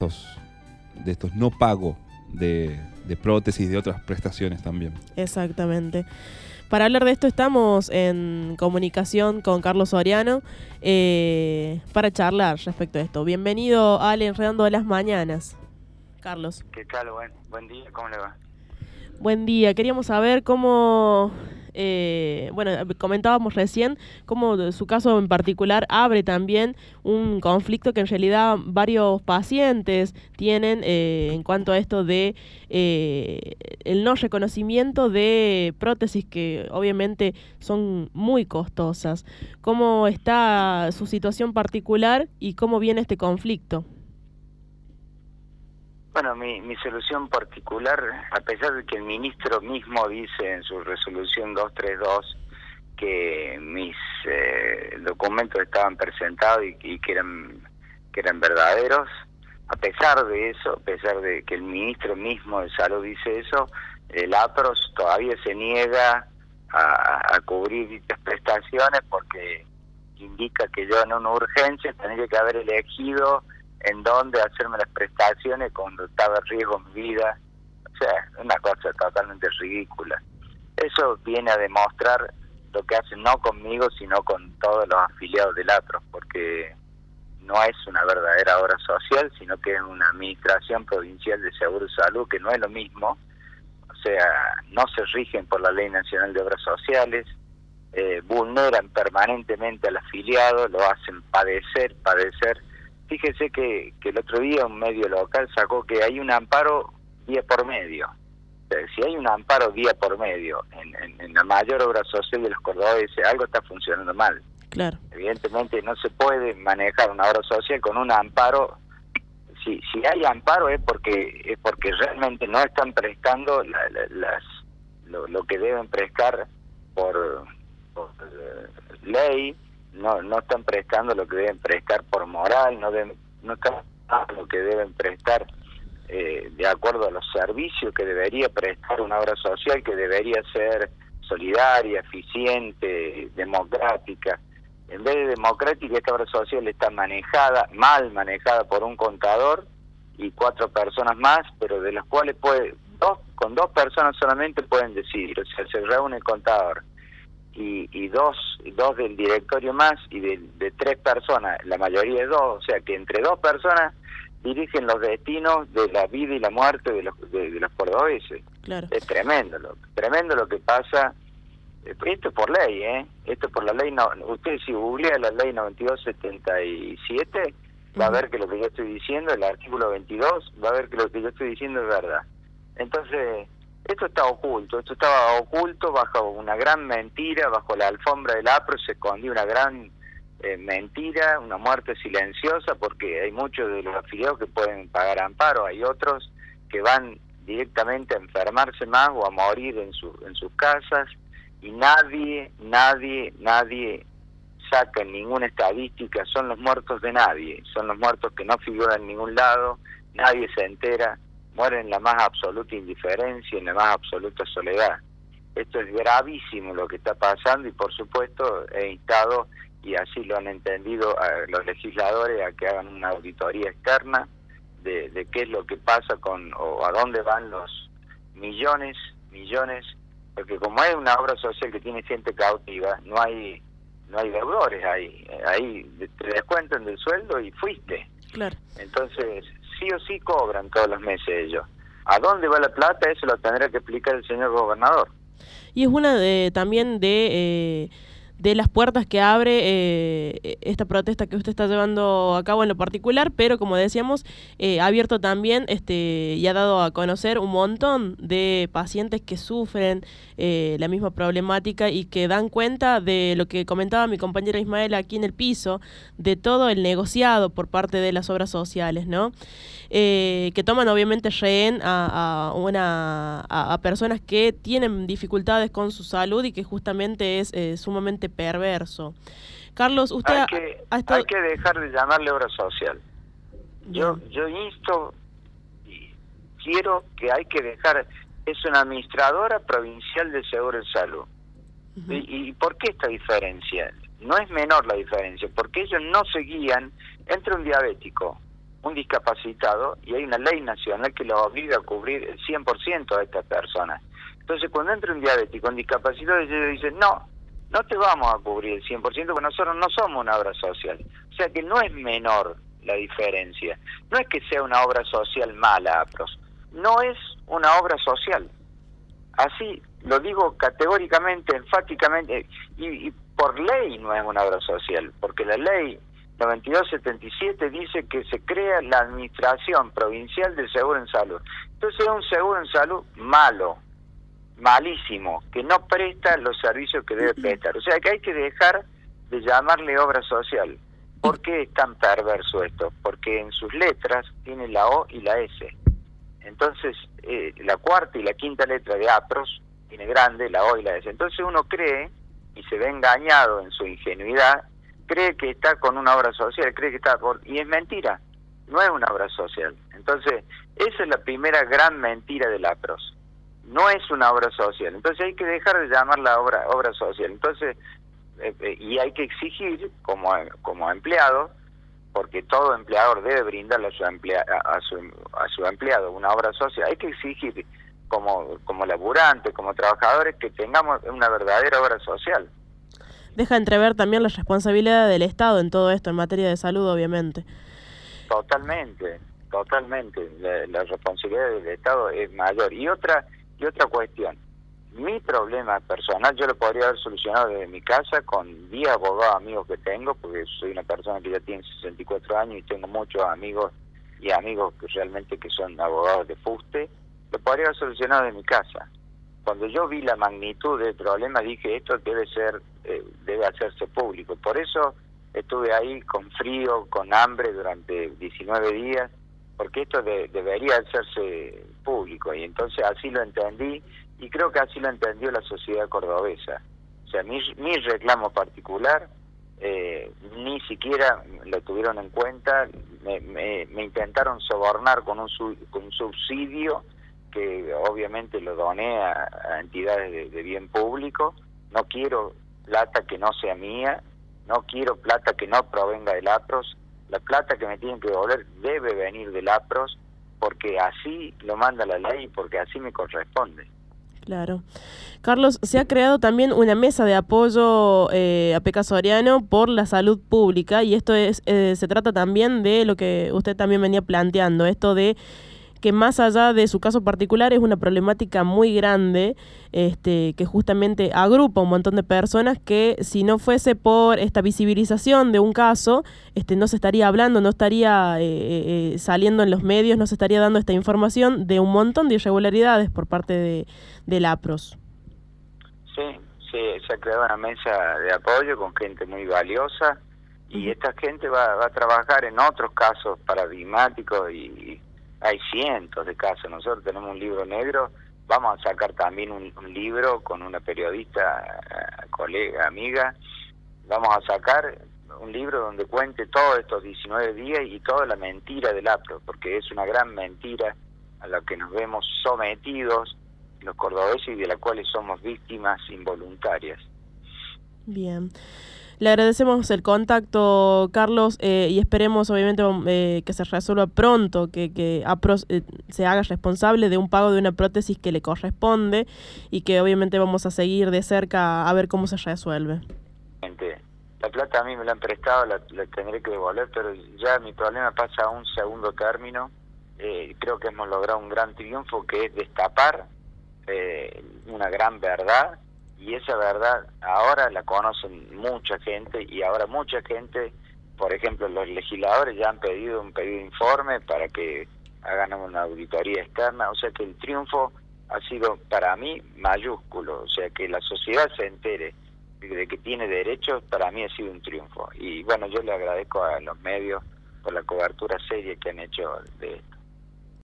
estos no pago de prótesis y de otras prestaciones también. Exactamente. Para hablar de esto estamos en comunicación con Carlos Soriano para charlar respecto a esto. Bienvenido al Enredando de las Mañanas, Carlos. ¿Qué tal? Buen día, ¿cómo le va? Buen día. Queríamos saber cómo, comentábamos recién cómo su caso en particular abre también un conflicto que en realidad varios pacientes tienen en cuanto a esto de el no reconocimiento de prótesis que obviamente son muy costosas. ¿Cómo está su situación particular y cómo viene este conflicto? Bueno, mi solución particular, a pesar de que el ministro mismo dice en su resolución 232 que mis documentos estaban presentados y que eran verdaderos, a pesar de eso, a pesar de que el ministro mismo de Salud dice eso, el APROS todavía se niega a cubrir dichas prestaciones porque indica que yo en una urgencia tendría que haber elegido en dónde hacerme las prestaciones cuando estaba en riesgo mi vida. O sea, una cosa totalmente ridícula. Eso viene a demostrar lo que hacen no conmigo, sino con todos los afiliados del APROS, porque no es una verdadera obra social, sino que es una administración provincial de seguro y salud, que no es lo mismo. O sea, no se rigen por la Ley Nacional de Obras Sociales, vulneran permanentemente al afiliado, lo hacen padecer. Fíjese que el otro día un medio local sacó que hay un amparo día por medio. O sea, si hay un amparo día por medio en la mayor obra social de los cordobeses, algo está funcionando mal. Claro. Evidentemente no se puede manejar una obra social con un amparo. Si hay amparo es porque realmente no están prestando lo que deben prestar por ley. No están prestando lo que deben prestar por moral, no están prestando lo que deben prestar de acuerdo a los servicios que debería prestar una obra social, que debería ser solidaria, eficiente, democrática. En vez de democrática, esta obra social está mal manejada por un contador y 4 personas más, pero de las cuales con 2 personas solamente pueden decidir. O sea, se reúne el contador y dos del directorio más y de 3 personas, la mayoría de 2, o sea que entre 2 personas dirigen los destinos de la vida y la muerte de los cordobeses. Claro. Es tremendo lo que pasa. Esto es por ley, esto es por la ley. No, usted si googlea la ley 9277 va a ver que lo que yo estoy diciendo, el artículo 22, va a ver que lo que yo estoy diciendo es verdad. Entonces, esto estaba oculto bajo una gran mentira, bajo la alfombra del APRO se escondía una gran mentira, una muerte silenciosa, porque hay muchos de los afiliados que pueden pagar amparo, hay otros que van directamente a enfermarse más o a morir en sus casas, y nadie saca en ninguna estadística, son los muertos de nadie, son los muertos que no figuran en ningún lado, nadie se entera, mueren en la más absoluta indiferencia, en la más absoluta soledad. Esto es gravísimo lo que está pasando y por supuesto he instado, y así lo han entendido a los legisladores, a que hagan una auditoría externa de qué es lo que pasa o a dónde van los millones, porque como es una obra social que tiene gente cautiva, no hay deudores ahí te descuentan del sueldo y fuiste. Claro. Entonces, sí o sí cobran todos los meses ellos. ¿A dónde va la plata? Eso lo tendrá que explicar el señor gobernador. Y es una también de las puertas que abre esta protesta que usted está llevando a cabo en lo particular, pero como decíamos, ha abierto también y ha dado a conocer un montón de pacientes que sufren la misma problemática y que dan cuenta de lo que comentaba mi compañera Ismael aquí en el piso, de todo el negociado por parte de las obras sociales, ¿no? Que toman obviamente rehén a personas que tienen dificultades con su salud y que justamente es sumamente perverso. Carlos, usted hay que dejar de llamarle obra social. Yo insto y quiero que hay que dejar, es una administradora provincial de seguro de salud. Uh-huh. ¿Y por qué esta diferencia? No es menor la diferencia, porque ellos no se guían entre un diabético, un discapacitado y hay una ley nacional que lo obliga a cubrir el 100% de estas personas. Entonces, cuando entra un diabético, un discapacitado, ellos dicen, no te vamos a cubrir el 100% porque nosotros no somos una obra social. O sea que no es menor la diferencia. No es que sea una obra social mala, APROS. No es una obra social. Así lo digo categóricamente, enfáticamente, y por ley no es una obra social, porque la ley 9277 dice que se crea la Administración Provincial del Seguro en Salud. Entonces es un seguro en salud malo, malísimo, que no presta los servicios que debe prestar. O sea que hay que dejar de llamarle obra social. ¿Por qué es tan perverso esto? Porque en sus letras tiene la O y la S. Entonces, la cuarta y la quinta letra de APROS tiene grande la O y la S. Entonces uno cree, y se ve engañado en su ingenuidad, cree que está con una obra social, cree que está y es mentira, no es una obra social. Entonces, esa es la primera gran mentira del APROS. No es una obra social. Entonces hay que dejar de llamarla obra social. Entonces, y hay que exigir como empleado, porque todo empleador debe brindarle a su empleado una obra social, hay que exigir como laburantes, como trabajadores, que tengamos una verdadera obra social. Deja entrever también la responsabilidad del Estado en todo esto, en materia de salud, obviamente. Totalmente. La responsabilidad del Estado es mayor. Y otra cuestión, mi problema personal yo lo podría haber solucionado desde mi casa con 10 abogados amigos que tengo, porque soy una persona que ya tiene 64 años y tengo muchos amigos y amigos que realmente que son abogados de fuste. Lo podría haber solucionado desde mi casa. Cuando yo vi la magnitud del problema dije, esto debe hacerse público. Por eso estuve ahí con frío, con hambre durante 19 días, porque esto debería hacerse público, y entonces así lo entendí, y creo que así lo entendió la sociedad cordobesa. O sea, mi reclamo particular ni siquiera lo tuvieron en cuenta, me intentaron sobornar con un subsidio que obviamente lo doné a entidades de bien público. No quiero plata que no sea mía, no quiero plata que no provenga del APROS. La plata que me tienen que devolver debe venir del APROS, porque así lo manda la ley, porque así me corresponde. Claro. Carlos, se ha creado también una mesa de apoyo a Peca Soriano por la salud pública, y esto se trata también de lo que usted también venía planteando, esto de que más allá de su caso particular es una problemática muy grande, que justamente agrupa un montón de personas que si no fuese por esta visibilización de un caso, no se estaría hablando, no estaría saliendo en los medios, no se estaría dando esta información de un montón de irregularidades por parte del APROS. Sí, se ha creado una mesa de apoyo con gente muy valiosa, y esta gente va a trabajar en otros casos paradigmáticos, y hay cientos de casos. Nosotros tenemos un libro negro, vamos a sacar también un libro con una periodista, colega, amiga. Vamos a sacar un libro donde cuente todos estos 19 días y toda la mentira del APROS, porque es una gran mentira a la que nos vemos sometidos los cordobeses y de la cuales somos víctimas involuntarias. Bien. Le agradecemos el contacto, Carlos, y esperemos obviamente que se resuelva pronto, que APROS se haga responsable de un pago de una prótesis que le corresponde, y que obviamente vamos a seguir de cerca a ver cómo se resuelve. La plata a mí me la han prestado, la tendré que devolver, pero ya mi problema pasa a un segundo término. Creo que hemos logrado un gran triunfo, que es destapar una gran verdad. Y esa verdad ahora la conocen mucha gente, y ahora mucha gente, por ejemplo, los legisladores ya han pedido un pedido de informe para que hagan una auditoría externa. O sea que el triunfo ha sido para mí mayúsculo. O sea, que la sociedad se entere de que tiene derechos, para mí ha sido un triunfo. Y bueno, yo le agradezco a los medios por la cobertura seria que han hecho de esto.